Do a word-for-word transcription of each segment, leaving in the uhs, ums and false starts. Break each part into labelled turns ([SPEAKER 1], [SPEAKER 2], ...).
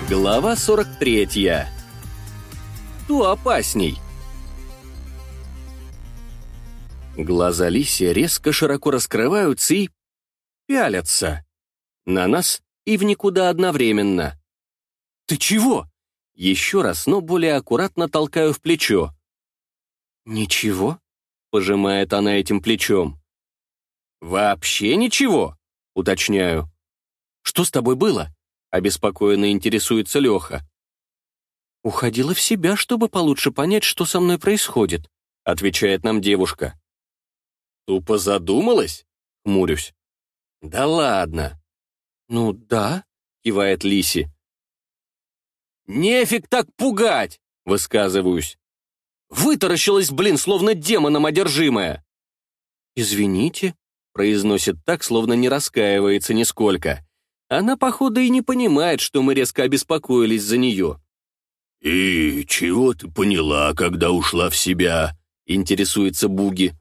[SPEAKER 1] Глава сорок третья. Кто опасней? Глаза Лиси резко широко раскрываются и пялятся на нас и в никуда одновременно. «Ты чего?» Еще раз, но более аккуратно толкаю в плечо. «Ничего?» — пожимает она этим плечом. «Вообще ничего?» — уточняю. «Что с тобой было?» — обеспокоенно интересуется Леха. «Уходила в себя, чтобы получше понять, что со мной происходит», — отвечает нам девушка. «Тупо задумалась?» — хмурюсь. «Да ладно». «Ну да», — кивает Лиси. «Нефиг так пугать!» — высказываюсь. «Вытаращилась, блин, словно демоном одержимая!» «Извините», — произносит так, словно не раскаивается нисколько. Она, походу, и не понимает, что мы резко обеспокоились за нее.
[SPEAKER 2] «И чего ты поняла, когда ушла в себя?» — интересуется Буги.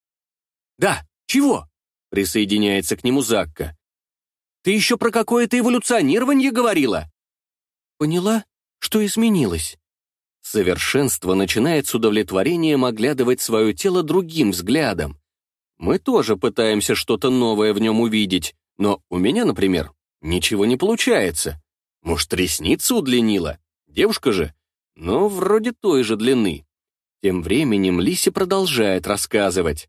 [SPEAKER 1] «Да, чего?» — присоединяется к нему Закка. «Ты еще про какое-то эволюционирование говорила?» «Поняла, что изменилось». Совершенство начинает с удовлетворением оглядывать свое тело другим взглядом. Мы тоже пытаемся что-то новое в нем увидеть, но у меня, например, ничего не получается. Может, ресницы удлинила? Девушка же, но вроде той же длины. Тем временем Лиси продолжает рассказывать.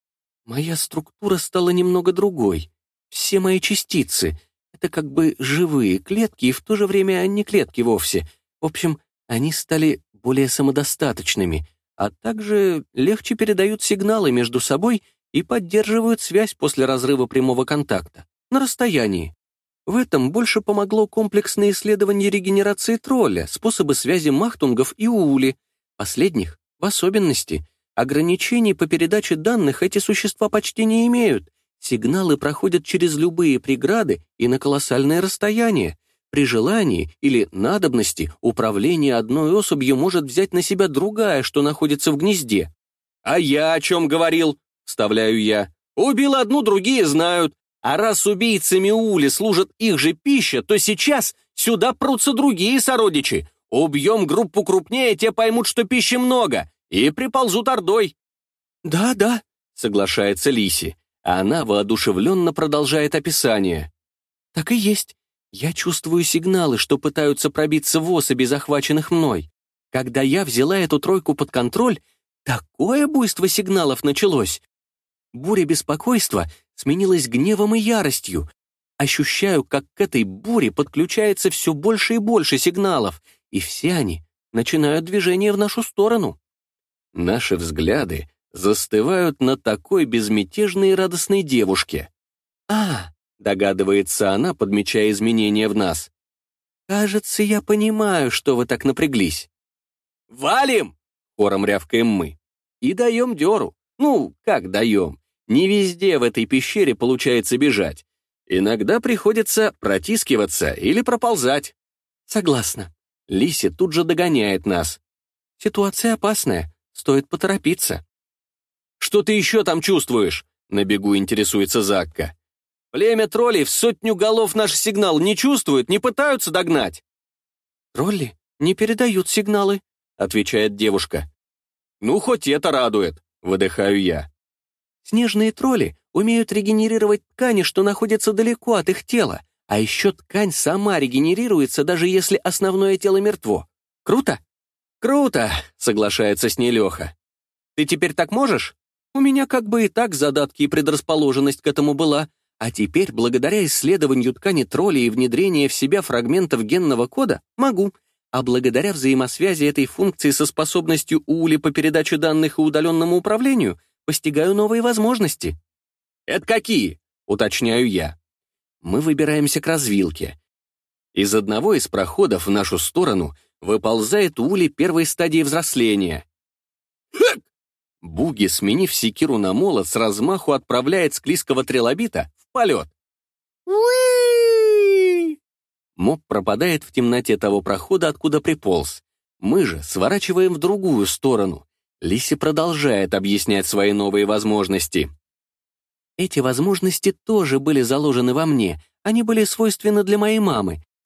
[SPEAKER 1] «Моя структура стала немного другой. Все мои частицы — это как бы живые клетки и в то же время не клетки вовсе. В общем, они стали более самодостаточными, а также легче передают сигналы между собой и поддерживают связь после разрыва прямого контакта, на расстоянии. В этом больше помогло комплексное исследование регенерации тролля, способы связи махтунгов и уули. Последних, в особенности, ограничений по передаче данных эти существа почти не имеют. Сигналы проходят через любые преграды и на колоссальное расстояние. При желании или надобности управление одной особью может взять на себя другая, что находится в гнезде. «А я о чем говорил?» — вставляю я. «Убил одну, другие знают. А раз убийцами Ули служит их же пища, то сейчас сюда прутся другие сородичи. Убьем группу крупнее, те поймут, что пищи много, и приползут ордой». «Да, да», — соглашается Лиси, а она воодушевленно продолжает описание. «Так и есть. Я чувствую сигналы, что пытаются пробиться в особи, захваченных мной. Когда я взяла эту тройку под контроль, такое буйство сигналов началось. Буря беспокойства сменилась гневом и яростью. Ощущаю, как к этой буре подключается все больше и больше сигналов, и все они начинают движение в нашу сторону». Наши взгляды застывают на такой безмятежной и радостной девушке. «А!» — догадывается она, подмечая изменения в нас. «Кажется, я понимаю, что вы так напряглись». «Валим!» — хором рявкаем мы. И даем дёру. Ну, как даем? Не везде в этой пещере получается бежать. Иногда приходится протискиваться или проползать. Согласна. Лиси тут же догоняет нас. Ситуация опасная, стоит поторопиться. «Что ты еще там чувствуешь?» — на бегу интересуется Закка. «Племя троллей в сотню голов наш сигнал не чувствует, не пытаются догнать». «Тролли не передают сигналы», — отвечает девушка. «Ну, хоть это радует», — выдыхаю я. «Снежные тролли умеют регенерировать ткани, что находятся далеко от их тела, а еще ткань сама регенерируется, даже если основное тело мертво. Круто?» «Круто», — соглашается с ней Леха. «Ты теперь так можешь? У меня как бы и так задатки и предрасположенность к этому была, а теперь, благодаря исследованию ткани троллей и внедрению в себя фрагментов генного кода, могу. А благодаря взаимосвязи этой функции со способностью Ули по передаче данных и удаленному управлению постигаю новые возможности». «Это какие?» — уточняю я. Мы выбираемся к развилке. Из одного из проходов в нашу сторону выползает Ули первой стадии взросления. «Хэк!» Буги, сменив секиру на молот, с размаху отправляет склизкого трилобита в полет. «Уи!» Моб пропадает в темноте того прохода, откуда приполз. Мы же сворачиваем в другую сторону. Лиси продолжает объяснять свои новые возможности. Эти возможности тоже были заложены во мне. Они были свойственны для моей мамы.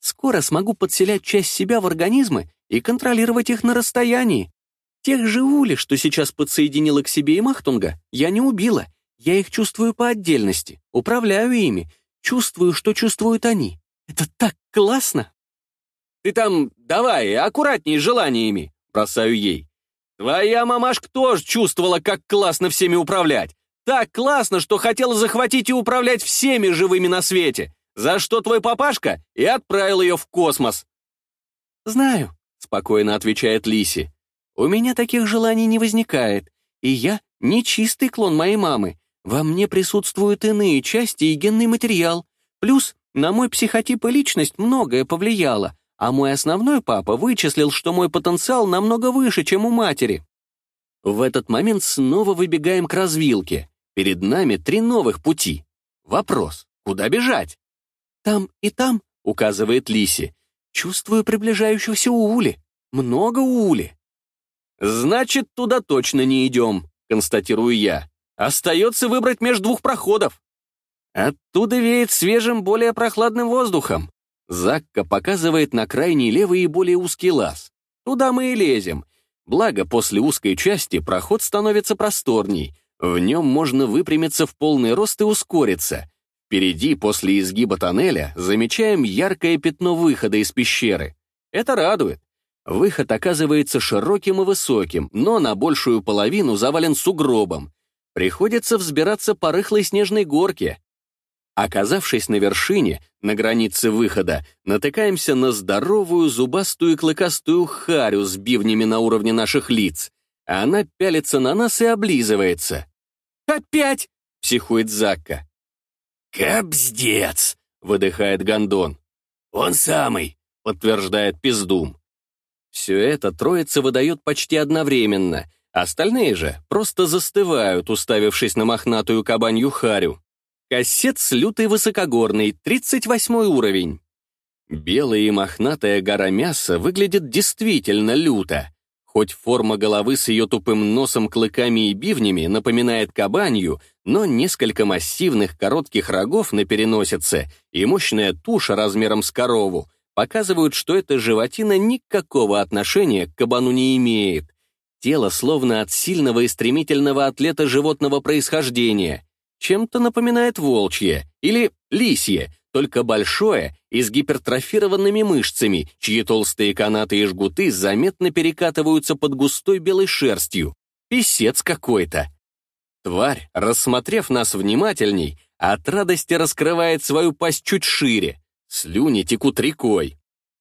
[SPEAKER 1] Скоро смогу подселять часть себя в организмы и контролировать их на расстоянии. Тех же ули, что сейчас подсоединила к себе и Махтунга, я не убила. Я их чувствую по отдельности, управляю ими, чувствую, что чувствуют они. Это так классно!» «Ты там давай, аккуратней с желаниями», — бросаю ей. «Твоя мамашка тоже чувствовала, как классно всеми управлять. Так классно, что хотела захватить и управлять всеми живыми на свете, за что твой папашка и отправил ее в космос». «Знаю», — спокойно отвечает Лиси. «У меня таких желаний не возникает, и я не чистый клон моей мамы. Во мне присутствуют иные части и генный материал. Плюс на мой психотип и личность многое повлияло, а мой основной папа вычислил, что мой потенциал намного выше, чем у матери». В этот момент снова выбегаем к развилке. Перед нами три новых пути. Вопрос, куда бежать? «Там и там», — указывает Лиси. «Чувствую приближающихся уули. Много уули». «Значит, туда точно не идем», — констатирую я. «Остается выбрать между двух проходов». Оттуда веет свежим, более прохладным воздухом. Закка показывает на крайний левый и более узкий лаз. Туда мы и лезем. Благо, после узкой части проход становится просторней. В нем можно выпрямиться в полный рост и ускориться. Впереди, после изгиба тоннеля, замечаем яркое пятно выхода из пещеры. Это радует. Выход оказывается широким и высоким, но на большую половину завален сугробом. Приходится взбираться по рыхлой снежной горке. Оказавшись на вершине, на границе выхода, натыкаемся на здоровую зубастую и клыкастую харю с бивнями на уровне наших лиц. Она пялится на нас и облизывается. «Опять!» — психует Закка.
[SPEAKER 2] «Капздец!» —
[SPEAKER 1] выдыхает Гондон.
[SPEAKER 2] «Он самый!»
[SPEAKER 1] — подтверждает Пиздум. Все это троица выдает почти одновременно, остальные же просто застывают, уставившись на мохнатую кабанью харю. Кассетс лютый высокогорный, тридцать восьмой уровень. Белая и мохнатая гора мяса выглядит действительно люто. Хоть форма головы с ее тупым носом, клыками и бивнями напоминает кабанью, но несколько массивных коротких рогов на переносице и мощная туша размером с корову показывают, что эта животина никакого отношения к кабану не имеет. Тело словно от сильного и стремительного атлета животного происхождения. Чем-то напоминает волчье или лисье, только большое и с гипертрофированными мышцами, чьи толстые канаты и жгуты заметно перекатываются под густой белой шерстью. Писец какой-то. Тварь, рассмотрев нас внимательней, от радости раскрывает свою пасть чуть шире. Слюни текут рекой.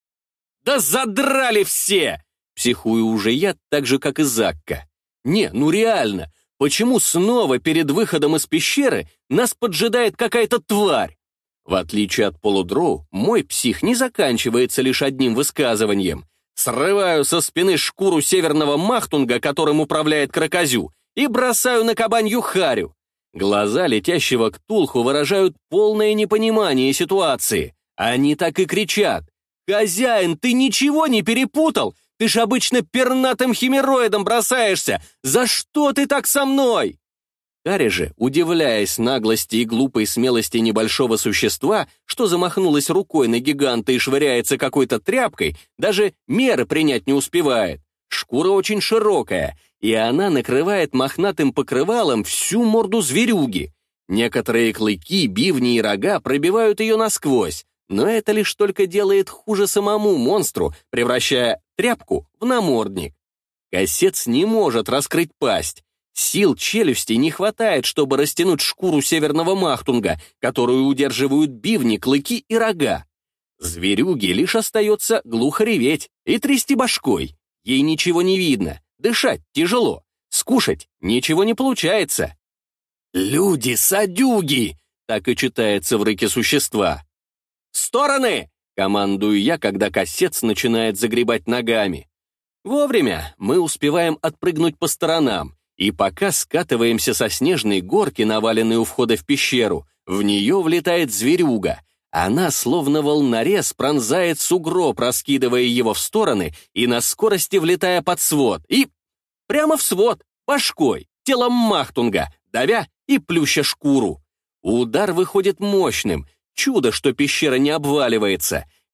[SPEAKER 1] «Да задрали все!» — психую уже я, так же, как и Закка. «Не, ну реально, почему снова перед выходом из пещеры нас поджидает какая-то тварь?» В отличие от полудроу, мой псих не заканчивается лишь одним высказыванием. Срываю со спины шкуру северного махтунга, которым управляет крокозю, и бросаю на кабанью харю. Глаза летящего ктулху выражают полное непонимание ситуации. Они так и кричат: «Хозяин, ты ничего не перепутал? Ты ж обычно пернатым химероидом бросаешься! За что ты так со мной?» Хари же, удивляясь наглости и глупой смелости небольшого существа, что замахнулось рукой на гиганта и швыряется какой-то тряпкой, даже меры принять не успевает. Шкура очень широкая, и она накрывает мохнатым покрывалом всю морду зверюги. Некоторые клыки, бивни и рога пробивают ее насквозь, но это лишь только делает хуже самому монстру, превращая тряпку в намордник. Кассетс не может раскрыть пасть. Сил челюсти не хватает, чтобы растянуть шкуру северного махтунга, которую удерживают бивни, клыки и рога. Зверюге лишь остается глухо реветь и трясти башкой. Ей ничего не видно, дышать тяжело, скушать ничего не получается. «Люди-садюги!» — так и читается в рыке существа. «В стороны!» — командую я, когда кассетс начинает загребать ногами. Вовремя мы успеваем отпрыгнуть по сторонам, и пока скатываемся со снежной горки, наваленной у входа в пещеру, в нее влетает зверюга. Она, словно волнорез, пронзает сугроб, раскидывая его в стороны и на скорости влетая под свод. И прямо в свод, башкой, телом махтунга, давя и плюща шкуру. Удар выходит мощным. Чудо, что пещера не обваливается.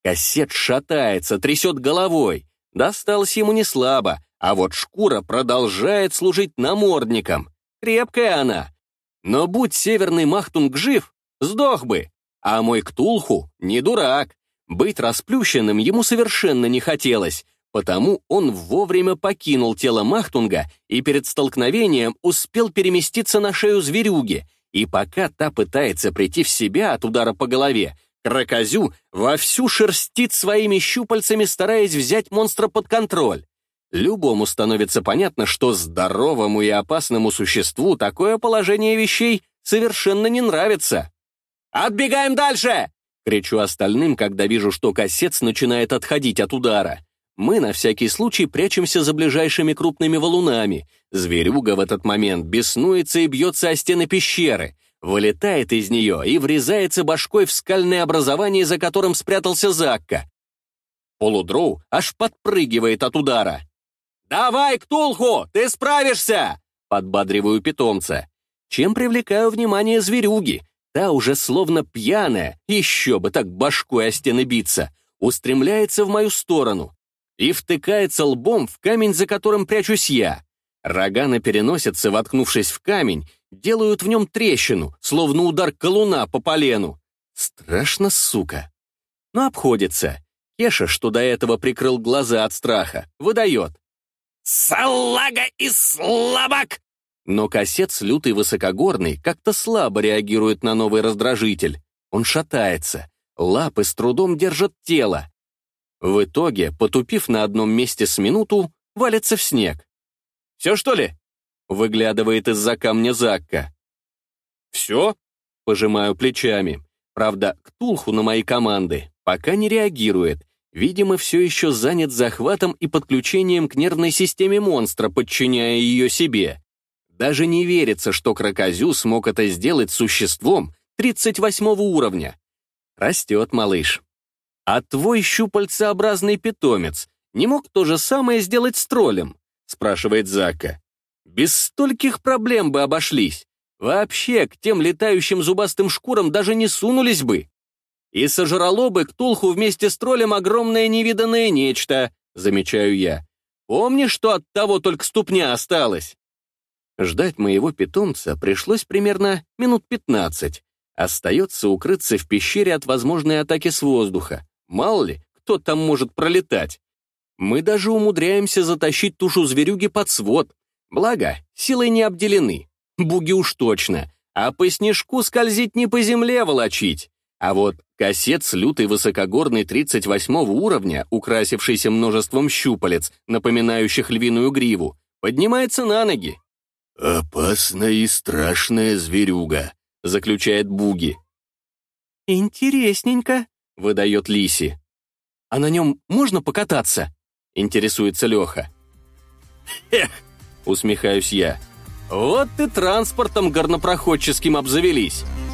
[SPEAKER 1] Кассет шатается, трясет головой. Досталось ему не слабо, а вот шкура продолжает служить намордником. Крепкая она. Но будь северный махтунг жив, сдох бы. А мой Ктулху не дурак. Быть расплющенным ему совершенно не хотелось, потому он вовремя покинул тело махтунга и перед столкновением успел переместиться на шею зверюги. И пока та пытается прийти в себя от удара по голове, Кракозю вовсю шерстит своими щупальцами, стараясь взять монстра под контроль. Любому становится понятно, что здоровому и опасному существу такое положение вещей совершенно не нравится. «Отбегаем дальше!» — кричу остальным, когда вижу, что кассет начинает отходить от удара. Мы на всякий случай прячемся за ближайшими крупными валунами. Зверюга в этот момент беснуется и бьется о стены пещеры, вылетает из нее и врезается башкой в скальное образование, за которым спрятался Закка. Полудроу аж подпрыгивает от удара. «Давай, Ктулху, ты справишься!» — подбадриваю питомца. Чем привлекаю внимание зверюги. Та уже словно пьяная, еще бы так башкой о стены биться, устремляется в мою сторону и втыкается лбом в камень, за которым прячусь я. Рога на переносице, воткнувшись в камень, делают в нем трещину, словно удар колуна по полену. Страшно, сука. Но обходится. Кеша, что до этого прикрыл глаза от страха, выдает. «Салага и слабак!» Но кассет лютый высокогорный как-то слабо реагирует на новый раздражитель. Он шатается, лапы с трудом держат тело. В итоге, потупив на одном месте с минуту, валится в снег. «Все, что ли?» — выглядывает из-за камня Закка. «Все?» — пожимаю плечами. Правда, Ктулху на мои команды пока не реагирует. Видимо, все еще занят захватом и подключением к нервной системе монстра, подчиняя ее себе. Даже не верится, что Кракозю смог это сделать с существом тридцать восьмого уровня. Растет малыш. А твой щупальцеобразный питомец не мог то же самое сделать с троллем? Спрашивает Закка. Без стольких проблем бы обошлись. Вообще, к тем летающим зубастым шкурам даже не сунулись бы. И сожрало бы Ктулху вместе с троллем огромное невиданное нечто, замечаю я. Помнишь, что от того только ступня осталась? Ждать моего питомца пришлось примерно минут пятнадцать. Остается укрыться в пещере от возможной атаки с воздуха. Мало ли, кто там может пролетать. Мы даже умудряемся затащить тушу зверюги под свод. Благо, силой не обделены. Буги уж точно. А по снежку скользить не по земле волочить. А вот кассет с лютой высокогорной тридцать восьмого уровня, украсившийся множеством щупалец, напоминающих львиную гриву, поднимается на ноги.
[SPEAKER 2] «Опасная и страшная зверюга», — заключает Буги.
[SPEAKER 1] «Интересненько», — выдает Лиси. «А на нем можно покататься?» — интересуется Леха. «Эх», — усмехаюсь я, — «вот и транспортом горнопроходческим обзавелись».